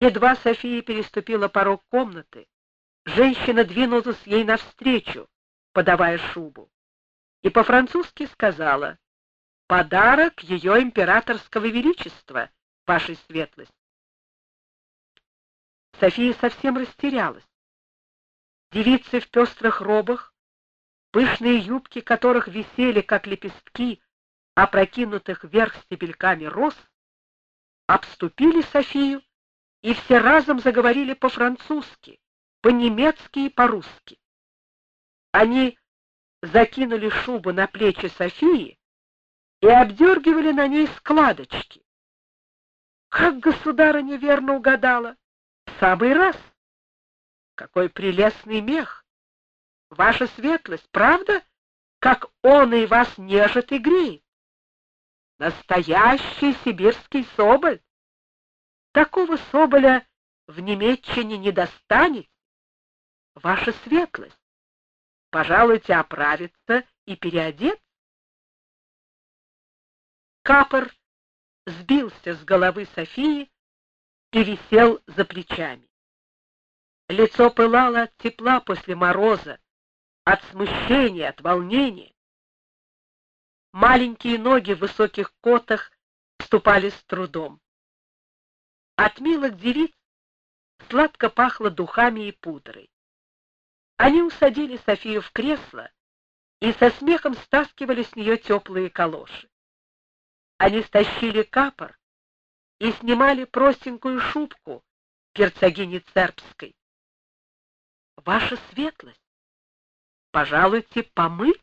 Едва София переступила порог комнаты, женщина двинулась ей навстречу, подавая шубу, и по-французски сказала: «Подарок ее императорского величества, вашей светлость». София совсем растерялась. Девицы в пестрых робах, пышные юбки которых висели, как лепестки, опрокинутых вверх стебельками роз, обступили Софию, и все разом заговорили по-французски, по-немецки и по-русски. Они закинули шубу на плечи Софии и обдергивали на ней складочки. Как государыня верно угадала! В самый раз! Какой прелестный мех! Ваша светлость, правда, как он и вас нежит и греет? Настоящий сибирский соболь! Такого соболя в Немеччине не достанет. Ваша светлость, пожалуйте оправиться и переодеться. Капор сбился с головы Софии и висел за плечами. Лицо пылало от тепла после мороза, от смущения, от волнения. Маленькие ноги в высоких котах ступали с трудом. От милых девиц сладко пахло духами и пудрой. Они усадили Софию в кресло и со смехом стаскивали с нее теплые калоши. Они стащили капор и снимали простенькую шубку герцогини Цербской. Ваша светлость, пожалуйте помыться.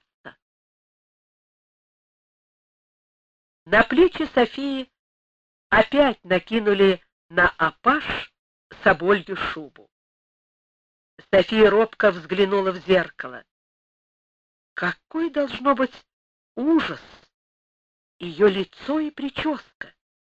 На плечи Софии опять накинули на апаш соболью шубу. София робко взглянула в зеркало. Какой должно быть ужас! Ее лицо и прическа.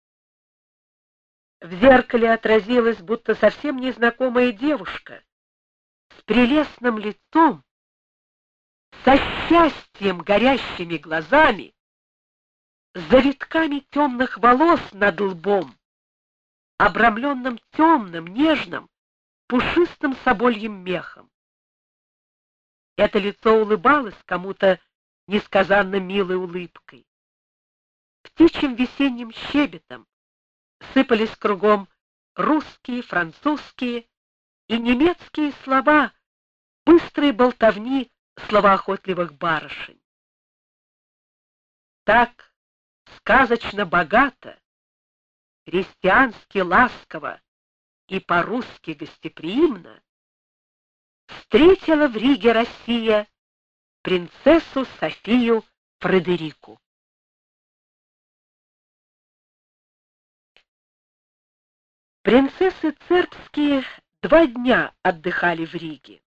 В зеркале отразилась будто совсем незнакомая девушка с прелестным лицом, со счастьем горящими глазами, с завитками темных волос над лбом, обрамленным темным, нежным, пушистым собольем мехом. Это лицо улыбалось кому-то несказанно милой улыбкой. Птичьим весенним щебетом сыпались кругом русские, французские и немецкие слова, быстрые болтовни словоохотливых барышень. Так сказочно богато, христиански ласково и по-русски гостеприимно встретила в Риге Россия принцессу Софию Фредерику. Принцессы Цербские 2 дня отдыхали в Риге.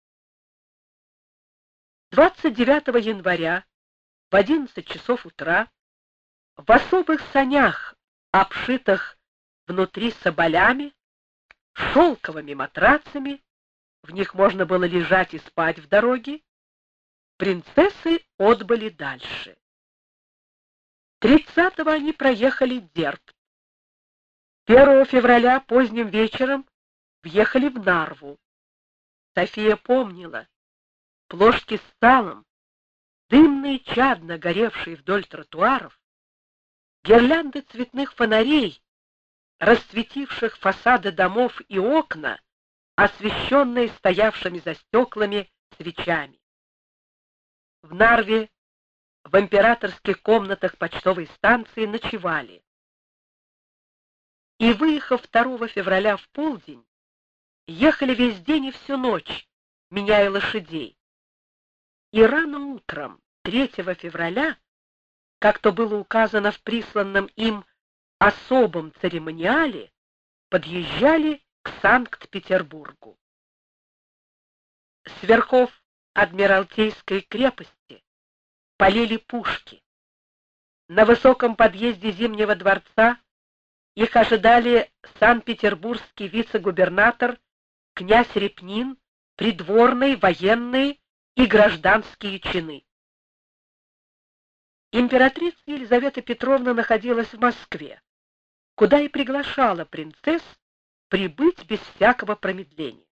29 января в 11 часов утра в особых санях, обшитых внутри соболями, шелковыми матрацами, в них можно было лежать и спать в дороге, принцессы отбыли дальше. 30-го они проехали Дербт. 1 февраля поздним вечером въехали в Нарву. София помнила плошки с салом, дымные чадно горевшие вдоль тротуаров, гирлянды цветных фонарей, расцветивших фасады домов и окна, освещенные стоявшими за стеклами свечами. В Нарве в императорских комнатах почтовой станции ночевали. И, выехав 2 февраля в полдень, ехали весь день и всю ночь, меняя лошадей. И рано утром 3 февраля, как то было указано в присланном им особом церемониале, подъезжали к Санкт-Петербургу. С верхов Адмиралтейской крепости полили пушки. На высоком подъезде Зимнего дворца их ожидали санкт-петербургский вице-губернатор князь Репнин, придворные, военные и гражданские чины. Императрица Елизавета Петровна находилась в Москве, куда и приглашала принцесс прибыть без всякого промедления.